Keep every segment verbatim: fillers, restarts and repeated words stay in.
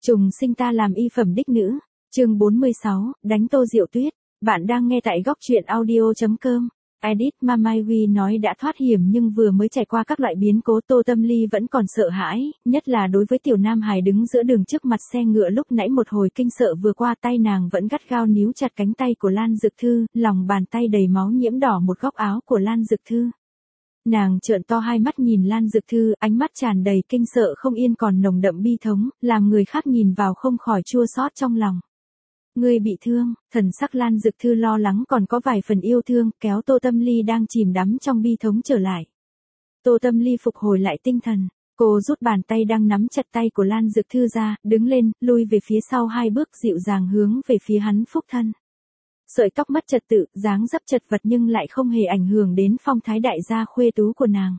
Trùng sinh ta làm y phẩm đích nữ. Chương bốn mươi sáu, đánh Tô Diệu Tuyết. Bạn đang nghe tại góc truyện audio chấm com. Edit Mamaiwi nói đã thoát hiểm nhưng vừa mới trải qua các loại biến cố, Tô Tâm Ly vẫn còn sợ hãi, nhất là đối với tiểu nam hài đứng giữa đường trước mặt xe ngựa lúc nãy một hồi kinh sợ vừa qua, tay nàng vẫn gắt gao níu chặt cánh tay của Lan Dực Thư, lòng bàn tay đầy máu nhiễm đỏ một góc áo của Lan Dực Thư. Nàng trợn to hai mắt nhìn Lan Dực Thư, ánh mắt tràn đầy kinh sợ không yên còn nồng đậm bi thống, làm người khác nhìn vào không khỏi chua xót trong lòng. Ngươi bị thương, thần sắc Lan Dực Thư lo lắng còn có vài phần yêu thương, kéo Tô Tâm Ly đang chìm đắm trong bi thống trở lại. Tô Tâm Ly phục hồi lại tinh thần, cô rút bàn tay đang nắm chặt tay của Lan Dực Thư ra, đứng lên, lui về phía sau hai bước dịu dàng hướng về phía hắn phúc thân. Sợi tóc mất trật tự, dáng dấp chật vật nhưng lại không hề ảnh hưởng đến phong thái đại gia khuê tú của nàng.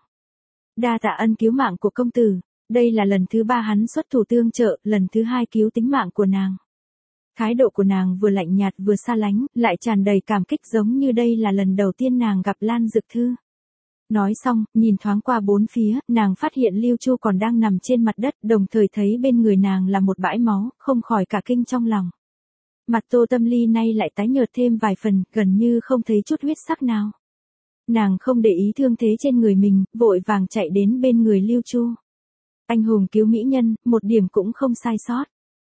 Đa tạ ân cứu mạng của công tử, đây là lần thứ ba hắn xuất thủ tương trợ, lần thứ hai cứu tính mạng của nàng. Thái độ của nàng vừa lạnh nhạt vừa xa lánh, lại tràn đầy cảm kích giống như đây là lần đầu tiên nàng gặp Lan Dực Thư. Nói xong, nhìn thoáng qua bốn phía, nàng phát hiện Lưu Chu còn đang nằm trên mặt đất, đồng thời thấy bên người nàng là một bãi máu, không khỏi cả kinh trong lòng. Mặt Tô Tâm Ly nay lại tái nhợt thêm vài phần, gần như không thấy chút huyết sắc nào. Nàng không để ý thương thế trên người mình, vội vàng chạy đến bên người Lưu Chu. Anh hùng cứu mỹ nhân, một điểm cũng không sai sót.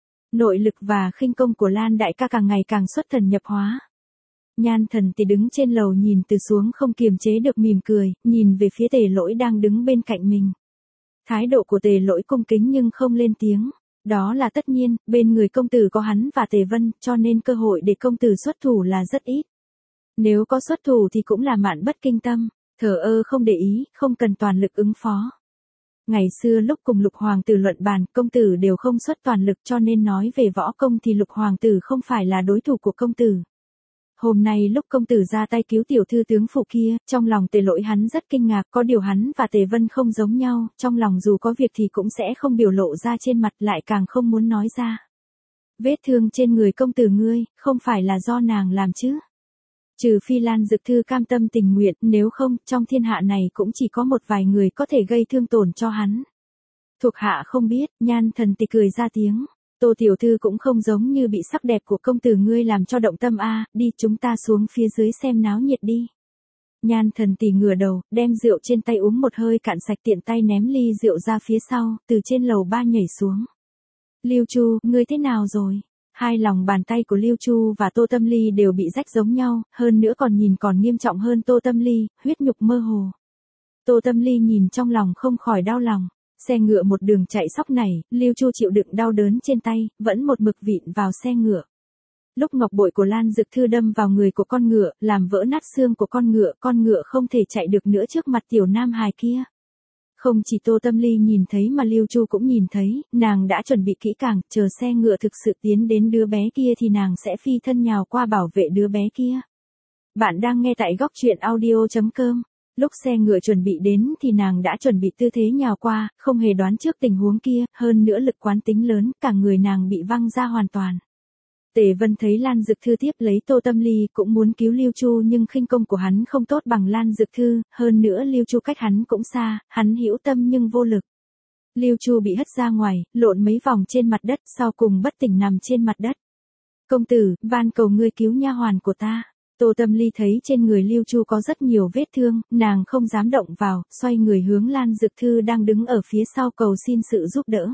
Nội lực và khinh công của Lan đại ca càng ngày càng xuất thần nhập hóa. Nhan Thần thì đứng trên lầu nhìn từ xuống không kiềm chế được mỉm cười, nhìn về phía Tề Lỗi đang đứng bên cạnh mình. Thái độ của Tề Lỗi cung kính nhưng không lên tiếng. Đó là tất nhiên, bên người công tử có hắn và Tề Vân, cho nên cơ hội để công tử xuất thủ là rất ít. Nếu có xuất thủ thì cũng là mạn bất kinh tâm, thờ ơ không để ý, không cần toàn lực ứng phó. Ngày xưa lúc cùng Lục Hoàng tử luận bàn, công tử đều không xuất toàn lực, cho nên nói về võ công thì Lục Hoàng tử không phải là đối thủ của công tử. Hôm nay lúc công tử ra tay cứu tiểu thư tướng phụ kia, trong lòng Tề Lỗi hắn rất kinh ngạc, có điều hắn và Tề Vân không giống nhau, trong lòng dù có việc thì cũng sẽ không biểu lộ ra trên mặt, lại càng không muốn nói ra. Vết thương trên người công tử ngươi, không phải là do nàng làm chứ? Trừ phi Lan Dực Thư cam tâm tình nguyện, nếu không, trong thiên hạ này cũng chỉ có một vài người có thể gây thương tổn cho hắn. Thuộc hạ không biết, Nhan Thần thì cười ra tiếng. Tô tiểu thư cũng không giống như bị sắc đẹp của công tử ngươi làm cho động tâm a, đi chúng ta xuống phía dưới xem náo nhiệt đi. Nhan Thần tỷ ngửa đầu, đem rượu trên tay uống một hơi cạn sạch, tiện tay ném ly rượu ra phía sau, từ trên lầu ba nhảy xuống. Lưu Chu, ngươi thế nào rồi? Hai lòng bàn tay của Lưu Chu và Tô Tâm Ly đều bị rách giống nhau, hơn nữa còn nhìn còn nghiêm trọng hơn Tô Tâm Ly, huyết nhục mơ hồ. Tô Tâm Ly nhìn trong lòng không khỏi đau lòng. Xe ngựa một đường chạy sóc này, Lưu Chu chịu đựng đau đớn trên tay, vẫn một mực vịn vào xe ngựa. Lúc ngọc bội của Lan Dực Thư đâm vào người của con ngựa, làm vỡ nát xương của con ngựa, con ngựa không thể chạy được nữa trước mặt tiểu nam hài kia. Không chỉ Tô Tâm Ly nhìn thấy mà Lưu Chu cũng nhìn thấy, nàng đã chuẩn bị kỹ càng, chờ xe ngựa thực sự tiến đến đứa bé kia thì nàng sẽ phi thân nhào qua bảo vệ đứa bé kia. Bạn đang nghe tại góc truyện audio chấm com. Lúc xe ngựa chuẩn bị đến thì nàng đã chuẩn bị tư thế nhào qua, không hề đoán trước tình huống kia, hơn nữa lực quán tính lớn, cả người nàng bị văng ra hoàn toàn. Tề Vân thấy Lan Dực Thư tiếp lấy Tô Tâm Ly cũng muốn cứu Lưu Chu nhưng khinh công của hắn không tốt bằng Lan Dực Thư, hơn nữa Lưu Chu cách hắn cũng xa, hắn hữu tâm nhưng vô lực. Lưu Chu bị hất ra ngoài, lộn mấy vòng trên mặt đất, sau cùng bất tỉnh nằm trên mặt đất. Công tử, van cầu ngươi cứu nha hoàn của ta. Tô Tâm Ly thấy trên người Lưu Chu có rất nhiều vết thương, nàng không dám động vào, xoay người hướng Lan Dực Thư đang đứng ở phía sau cầu xin sự giúp đỡ.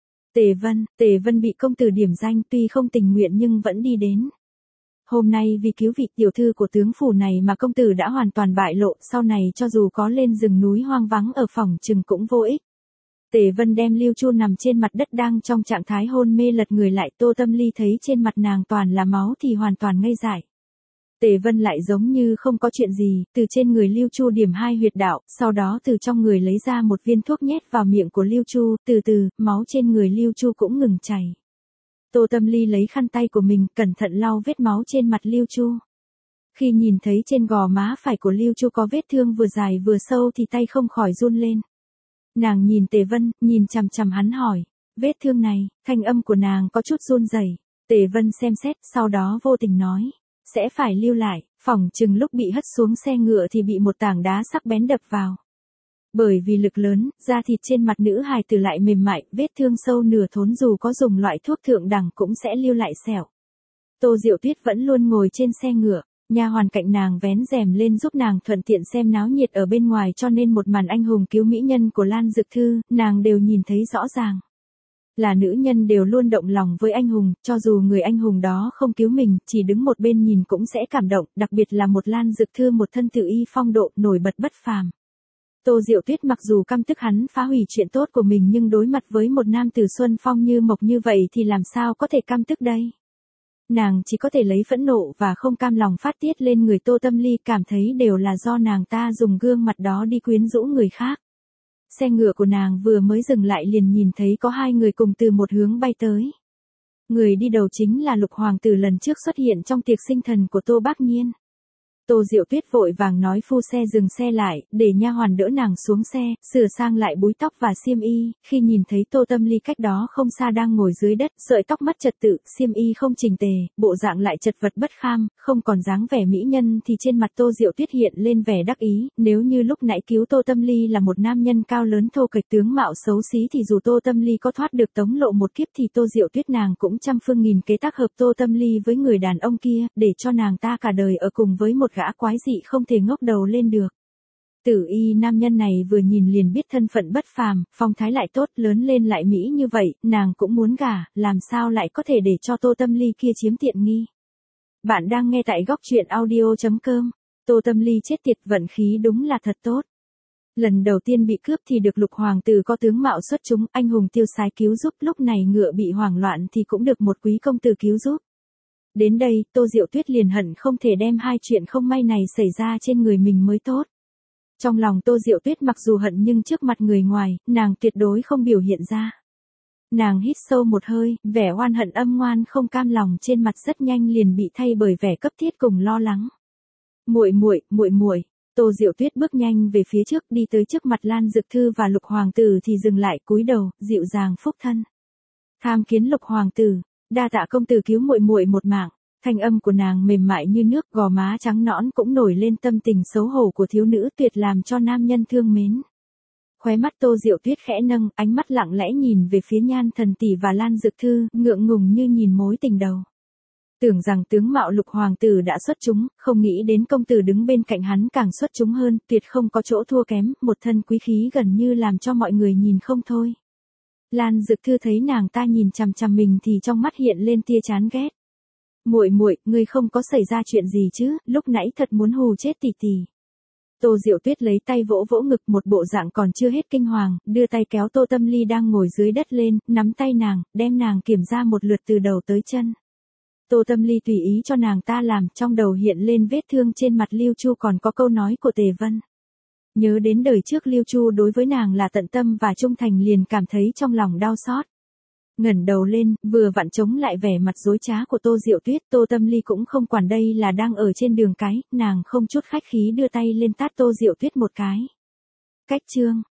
Tề Vân, Tề Vân bị công tử điểm danh tuy không tình nguyện nhưng vẫn đi đến. Hôm nay vì cứu vị tiểu thư của tướng phủ này mà công tử đã hoàn toàn bại lộ, sau này cho dù có lên rừng núi hoang vắng ở phòng chừng cũng vô ích. Tề Vân đem Lưu Chu nằm trên mặt đất đang trong trạng thái hôn mê lật người lại, Tô Tâm Ly thấy trên mặt nàng toàn là máu thì hoàn toàn ngây dại. Tề Vân lại giống như không có chuyện gì, từ trên người Lưu Chu điểm hai huyệt đạo, sau đó từ trong người lấy ra một viên thuốc nhét vào miệng của Lưu Chu, từ từ, máu trên người Lưu Chu cũng ngừng chảy. Tô Tâm Ly lấy khăn tay của mình, cẩn thận lau vết máu trên mặt Lưu Chu. Khi nhìn thấy trên gò má phải của Lưu Chu có vết thương vừa dài vừa sâu thì tay không khỏi run lên. Nàng nhìn Tề Vân, nhìn chằm chằm hắn hỏi, vết thương này, thanh âm của nàng có chút run rẩy. Tề Vân xem xét, sau đó vô tình nói. Sẽ phải lưu lại, phỏng chừng lúc bị hất xuống xe ngựa thì bị một tảng đá sắc bén đập vào. Bởi vì lực lớn, da thịt trên mặt nữ hài tử lại mềm mại, vết thương sâu nửa thốn dù có dùng loại thuốc thượng đẳng cũng sẽ lưu lại sẹo. Tô Diệu Tuyết vẫn luôn ngồi trên xe ngựa, nha hoàn cạnh nàng vén rèm lên giúp nàng thuận tiện xem náo nhiệt ở bên ngoài, cho nên một màn anh hùng cứu mỹ nhân của Lan Dực Thư, nàng đều nhìn thấy rõ ràng. Là nữ nhân đều luôn động lòng với anh hùng, cho dù người anh hùng đó không cứu mình, chỉ đứng một bên nhìn cũng sẽ cảm động, đặc biệt là một Lan Dực Thư một thân tự y phong độ, nổi bật bất phàm. Tô Diệu Tuyết mặc dù căm tức hắn phá hủy chuyện tốt của mình nhưng đối mặt với một nam tử xuân phong như mộc như vậy thì làm sao có thể căm tức đây? Nàng chỉ có thể lấy phẫn nộ và không cam lòng phát tiết lên người Tô Tâm Ly, cảm thấy đều là do nàng ta dùng gương mặt đó đi quyến rũ người khác. Xe ngựa của nàng vừa mới dừng lại liền nhìn thấy có hai người cùng từ một hướng bay tới. Người đi đầu chính là Lục Hoàng tử lần trước xuất hiện trong tiệc sinh thần của Tô Bác Nhiên. Tô Diệu Tuyết vội vàng nói phu xe dừng xe lại, để nha hoàn đỡ nàng xuống xe, sửa sang lại búi tóc và xiêm y, khi nhìn thấy Tô Tâm Ly cách đó không xa đang ngồi dưới đất, sợi tóc mất trật tự, xiêm y không chỉnh tề, bộ dạng lại chật vật bất kham, không còn dáng vẻ mỹ nhân thì trên mặt Tô Diệu Tuyết hiện lên vẻ đắc ý, nếu như lúc nãy cứu Tô Tâm Ly là một nam nhân cao lớn thô kệch tướng mạo xấu xí thì dù Tô Tâm Ly có thoát được tống lộ một kiếp thì Tô Diệu Tuyết nàng cũng trăm phương nghìn kế tác hợp Tô Tâm Ly với người đàn ông kia, để cho nàng ta cả đời ở cùng với một gã quái dị không thể ngóc đầu lên được. Tử y nam nhân này vừa nhìn liền biết thân phận bất phàm, phong thái lại tốt, lớn lên lại mỹ như vậy, nàng cũng muốn gả, làm sao lại có thể để cho Tô Tâm Ly kia chiếm tiện nghi. Bạn đang nghe tại góc truyện audio chấm com. Tô Tâm Ly chết tiệt, vận khí đúng là thật tốt. Lần đầu tiên bị cướp thì được Lục Hoàng tử có tướng mạo xuất chúng, anh hùng tiêu sái cứu giúp, lúc này ngựa bị hoảng loạn thì cũng được một quý công tử cứu giúp. Đến đây, Tô Diệu Tuyết liền hận không thể đem hai chuyện không may này xảy ra trên người mình mới tốt. Trong lòng Tô Diệu Tuyết mặc dù hận nhưng trước mặt người ngoài, nàng tuyệt đối không biểu hiện ra. Nàng hít sâu một hơi, vẻ oan hận âm ngoan không cam lòng trên mặt rất nhanh liền bị thay bởi vẻ cấp thiết cùng lo lắng. Muội muội, muội muội. Tô Diệu Tuyết bước nhanh về phía trước, đi tới trước mặt Lan Dực Thư và Lục Hoàng tử thì dừng lại, cúi đầu, dịu dàng phúc thân. Tham kiến Lục Hoàng tử, đa tạ công tử cứu muội muội một mạng. Thanh âm của nàng mềm mại như nước, gò má trắng nõn cũng nổi lên tâm tình xấu hổ của thiếu nữ tuyệt làm cho nam nhân thương mến. Khóe mắt Tô Diệu Tuyết khẽ nâng, ánh mắt lặng lẽ nhìn về phía Nhan Thần tỷ và Lan Dực Thư, ngượng ngùng như nhìn mối tình đầu. Tưởng rằng tướng mạo Lục Hoàng tử đã xuất chúng, không nghĩ đến công tử đứng bên cạnh hắn càng xuất chúng hơn, tuyệt không có chỗ thua kém, một thân quý khí gần như làm cho mọi người nhìn không thôi. Lan Dực Thư thấy nàng ta nhìn chằm chằm mình thì trong mắt hiện lên tia chán ghét. Muội muội, ngươi không có xảy ra chuyện gì chứ, lúc nãy thật muốn hù chết tỷ tỷ. Tô Diệu Tuyết lấy tay vỗ vỗ ngực, một bộ dạng còn chưa hết kinh hoàng, đưa tay kéo Tô Tâm Ly đang ngồi dưới đất lên, nắm tay nàng, đem nàng kiểm ra một lượt từ đầu tới chân. Tô Tâm Ly tùy ý cho nàng ta làm, trong đầu hiện lên vết thương trên mặt Lưu Chu còn có câu nói của Tề Vân. Nhớ đến đời trước Lưu Chu đối với nàng là tận tâm và trung thành liền cảm thấy trong lòng đau xót. Ngẩng đầu lên, vừa vặn chống lại vẻ mặt dối trá của Tô Diệu Tuyết, Tô Tâm Ly cũng không quản đây là đang ở trên đường cái, nàng không chút khách khí đưa tay lên tát Tô Diệu Tuyết một cái. Cách chương